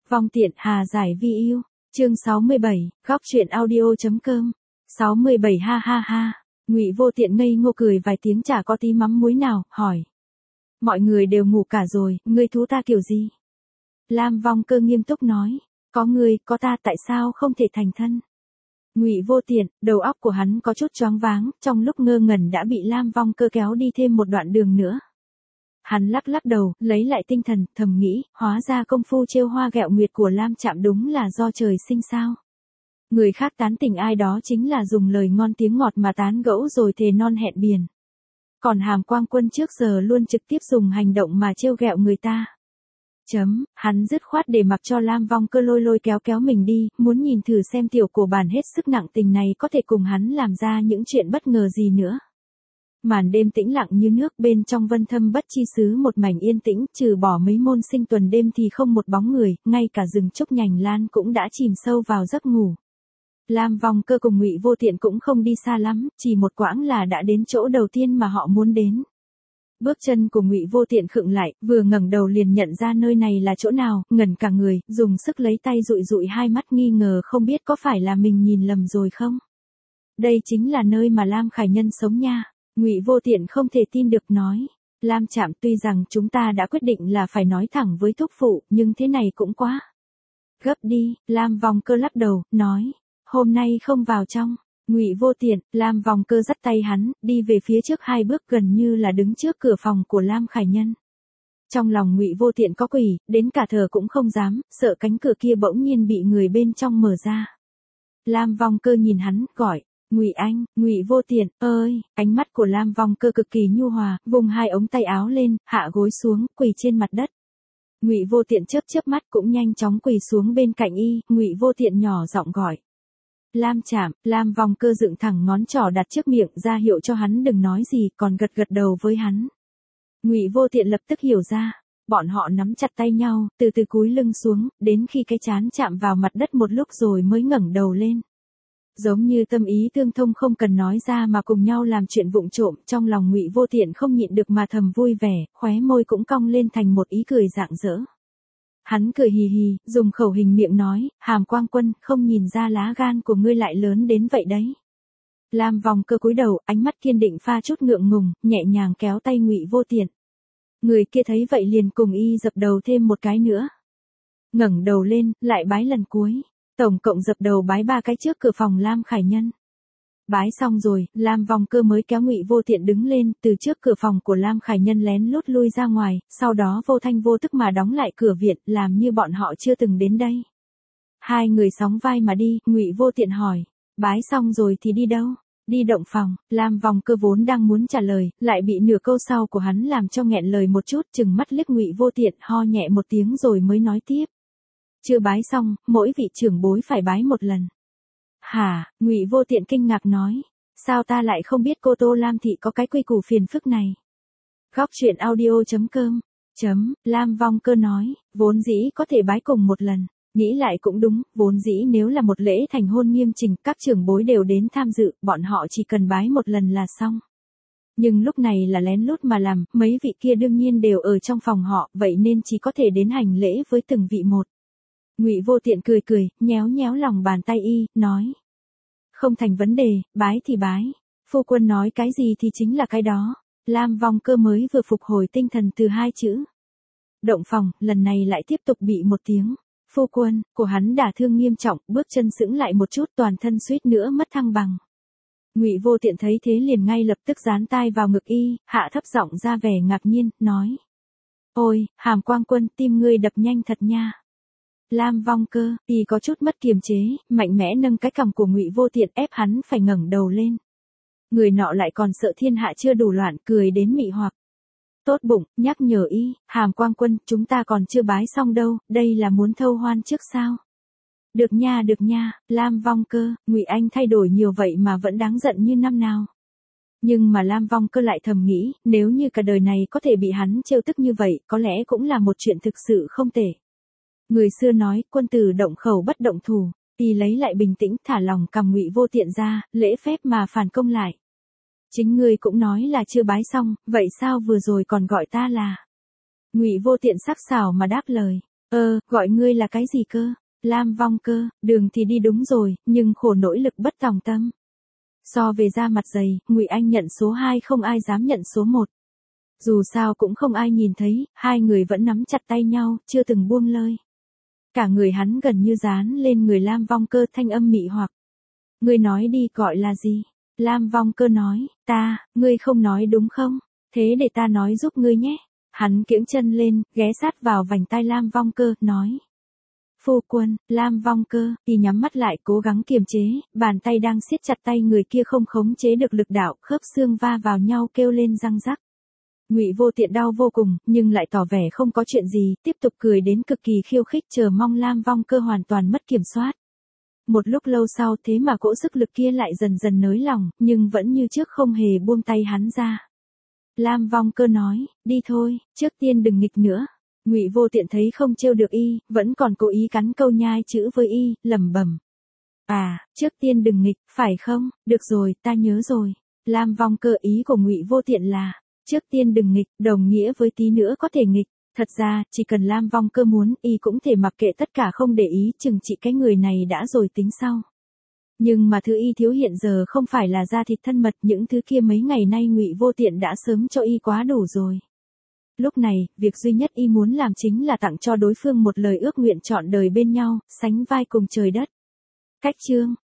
Vong tiện hà giải vi yêu. Chương 67, góc truyện audio.com. 67 ha ha ha. Ngụy Vô Tiện ngây ngô cười vài tiếng chả có tí mắm muối nào, hỏi. Mọi người đều ngủ cả rồi, ngươi thú ta kiểu gì? Lam Vong Cơ nghiêm túc nói. Có ngươi, có ta, tại sao không thể thành thân? Ngụy Vô Tiện, đầu óc của hắn có chút choáng váng, trong lúc ngơ ngẩn đã bị Lam Vong Cơ kéo đi thêm một đoạn đường nữa. Hắn lắc lắc đầu, lấy lại tinh thần, thầm nghĩ, hóa ra công phu trêu hoa ghẹo nguyệt của Lam Trạm đúng là do trời sinh sao. Người khác tán tỉnh ai đó chính là dùng lời ngon tiếng ngọt mà tán gẫu rồi thề non hẹn biển. Còn Hàm Quang Quân trước giờ luôn trực tiếp dùng hành động mà trêu ghẹo người ta. Hắn dứt khoát để mặc cho Lam Vong Cơ lôi kéo mình đi, muốn nhìn thử xem tiểu cổ bản hết sức nặng tình này có thể cùng hắn làm ra những chuyện bất ngờ gì nữa. Màn đêm tĩnh lặng như nước, bên trong Vân Thâm Bất Chi xứ một mảnh yên tĩnh, trừ bỏ mấy môn sinh tuần đêm thì không một bóng người, ngay cả rừng trúc nhành lan cũng đã chìm sâu vào giấc ngủ. Lam Vong Cơ cùng Ngụy Vô Tiện cũng không đi xa lắm, chỉ một quãng là đã đến chỗ đầu tiên mà họ muốn đến. Bước chân của Ngụy Vô Tiện khựng lại, vừa ngẩng đầu liền nhận ra nơi này là chỗ nào, ngẩn cả người, dùng sức lấy tay dụi hai mắt nghi ngờ không biết có phải là mình nhìn lầm rồi không. Đây chính là nơi mà Lam Khải Nhân sống nha. Ngụy Vô Tiện không thể tin được nói. Lam Trạm, tuy rằng chúng ta đã quyết định là phải nói thẳng với thúc phụ, nhưng thế này cũng quá gấp đi. Lam Vong Cơ lắc đầu, nói. Hôm nay không vào trong. Ngụy Vô Tiện, Lam Vong Cơ dắt tay hắn, đi về phía trước 2 bước, gần như là đứng trước cửa phòng của Lam Khải Nhân. Trong lòng Ngụy Vô Tiện có quỷ, đến cả thở cũng không dám, sợ cánh cửa kia bỗng nhiên bị người bên trong mở ra. Lam Vong Cơ nhìn hắn, gọi. Ngụy Anh, Ngụy Vô Tiện, ơi, ánh mắt của Lam Vong Cơ cực kỳ nhu hòa, vùng 2 ống tay áo lên, hạ gối xuống, quỳ trên mặt đất. Ngụy Vô Tiện chớp mắt cũng nhanh chóng quỳ xuống bên cạnh y, Ngụy Vô Tiện nhỏ giọng gọi. Lam Trạm. Lam Vong Cơ dựng thẳng ngón trỏ đặt trước miệng ra hiệu cho hắn đừng nói gì, còn gật đầu với hắn. Ngụy Vô Tiện lập tức hiểu ra. Bọn họ nắm chặt tay nhau, từ từ cúi lưng xuống, đến khi cái trán chạm vào mặt đất một lúc rồi mới ngẩng đầu lên. Giống như tâm ý tương thông không cần nói ra mà cùng nhau làm chuyện vụng trộm, trong lòng Ngụy Vô Tiện không nhịn được mà thầm vui vẻ, khóe môi cũng cong lên thành một ý cười rạng rỡ. Hắn cười hì hì, dùng khẩu hình miệng nói, Hàm Quang Quân, không nhìn ra lá gan của ngươi lại lớn đến vậy đấy. Lam Vong Cơ cúi đầu, ánh mắt kiên định pha chút ngượng ngùng, nhẹ nhàng kéo tay Ngụy Vô Tiện. Người kia thấy vậy liền cùng y dập đầu thêm một cái nữa. Ngẩng đầu lên, lại bái lần cuối. Tổng cộng dập đầu bái 3 cái trước cửa phòng Lam Khải Nhân. Bái xong rồi, Lam Vong Cơ mới kéo Ngụy Vô Tiện đứng lên, từ trước cửa phòng của Lam Khải Nhân lén lút lui ra ngoài, sau đó vô thanh vô tức mà đóng lại cửa viện, làm như bọn họ chưa từng đến đây. Hai người sóng vai mà đi, Ngụy Vô Tiện hỏi, bái xong rồi thì đi đâu? Đi động phòng. Lam Vong Cơ vốn đang muốn trả lời, lại bị nửa câu sau của hắn làm cho nghẹn lời một chút, chừng mắt liếc Ngụy Vô Tiện, ho nhẹ một tiếng rồi mới nói tiếp. Chưa bái xong, mỗi vị trưởng bối phải bái một lần. Hả? Ngụy Vô Tiện kinh ngạc nói. Sao ta lại không biết cô Tô Lam thị có cái quy củ phiền phức này? Góc truyện audio.com. Lam Vong Cơ nói, vốn dĩ có thể bái cùng một lần. Nghĩ lại cũng đúng, vốn dĩ nếu là một lễ thành hôn nghiêm chỉnh, các trưởng bối đều đến tham dự, bọn họ chỉ cần bái một lần là xong. Nhưng lúc này là lén lút mà làm, mấy vị kia đương nhiên đều ở trong phòng họ, vậy nên chỉ có thể đến hành lễ với từng vị một. Ngụy Vô Tiện cười, nhéo lòng bàn tay y, nói. Không thành vấn đề, bái thì bái. Phu quân nói cái gì thì chính là cái đó. Lam Vong Cơ mới vừa phục hồi tinh thần từ 2 chữ. Động phòng, lần này lại tiếp tục bị một tiếng. Phu quân, của hắn đả thương nghiêm trọng, bước chân sững lại một chút, toàn thân suýt nữa mất thăng bằng. Ngụy Vô Tiện thấy thế liền ngay lập tức dán tai vào ngực y, hạ thấp giọng ra vẻ ngạc nhiên, nói. Ôi, Hàm Quang Quân, tim ngươi đập nhanh thật nha. Lam Vong Cơ, y có chút mất kiềm chế, mạnh mẽ nâng cái cằm của Ngụy Vô Tiện ép hắn phải ngẩng đầu lên. Người nọ lại còn sợ thiên hạ chưa đủ loạn, cười đến mị hoặc. Tốt bụng, nhắc nhở y, Hàm Quang Quân, chúng ta còn chưa bái xong đâu, đây là muốn thâu hoan trước sao? Được nha, Lam Vong Cơ, Ngụy Anh thay đổi nhiều vậy mà vẫn đáng giận như năm nào. Nhưng mà Lam Vong Cơ lại thầm nghĩ, nếu như cả đời này có thể bị hắn trêu tức như vậy, có lẽ cũng là một chuyện thực sự không tệ. Người xưa nói, quân tử động khẩu bất động thủ, y lấy lại bình tĩnh, thả lòng cầm Ngụy Vô Tiện ra, lễ phép mà phản công lại. Chính ngươi cũng nói là chưa bái xong, vậy sao vừa rồi còn gọi ta là? Ngụy Vô Tiện sắc sảo mà đáp lời. Gọi ngươi là cái gì cơ? Lam Vong Cơ, đường thì đi đúng rồi, nhưng khổ nỗi lực bất tòng tâm. So về da mặt dày, Ngụy Anh nhận số 2 không ai dám nhận số 1. Dù sao cũng không ai nhìn thấy, hai người vẫn nắm chặt tay nhau, chưa từng buông lơi. Cả người hắn gần như dán lên người Lam Vong Cơ, thanh âm mị hoặc. Ngươi nói đi, gọi là gì? Lam Vong Cơ nói, ngươi không nói đúng không? Thế để ta nói giúp ngươi nhé. Hắn kiễng chân lên, ghé sát vào vành tai Lam Vong Cơ, nói. Phu quân, Lam Vong Cơ, y nhắm mắt lại cố gắng kiềm chế, bàn tay đang siết chặt tay người kia không khống chế được lực đạo, khớp xương va vào nhau kêu lên răng rắc. Ngụy Vô Tiện đau vô cùng, nhưng lại tỏ vẻ không có chuyện gì, tiếp tục cười đến cực kỳ khiêu khích, chờ mong Lam Vong Cơ hoàn toàn mất kiểm soát. Một lúc lâu sau thế mà cỗ sức lực kia lại dần dần nới lỏng, nhưng vẫn như trước không hề buông tay hắn ra. Lam Vong Cơ nói, đi thôi, trước tiên đừng nghịch nữa. Ngụy Vô Tiện thấy không trêu được y, vẫn còn cố ý cắn câu nhai chữ với y, lẩm bẩm. Trước tiên đừng nghịch, phải không? Được rồi, ta nhớ rồi. Lam Vong Cơ, ý của Ngụy Vô Tiện là, trước tiên đừng nghịch, đồng nghĩa với tí nữa có thể nghịch. Thật ra, chỉ cần Lam Vong Cơ muốn, y cũng thể mặc kệ tất cả không để ý, chừng trị cái người này đã rồi tính sau. Nhưng mà thứ y thiếu hiện giờ không phải là da thịt thân mật, những thứ kia mấy ngày nay Ngụy Vô Tiện đã sớm cho y quá đủ rồi. Lúc này, việc duy nhất y muốn làm chính là tặng cho đối phương một lời ước nguyện trọn đời bên nhau, sánh vai cùng trời đất. Cách chương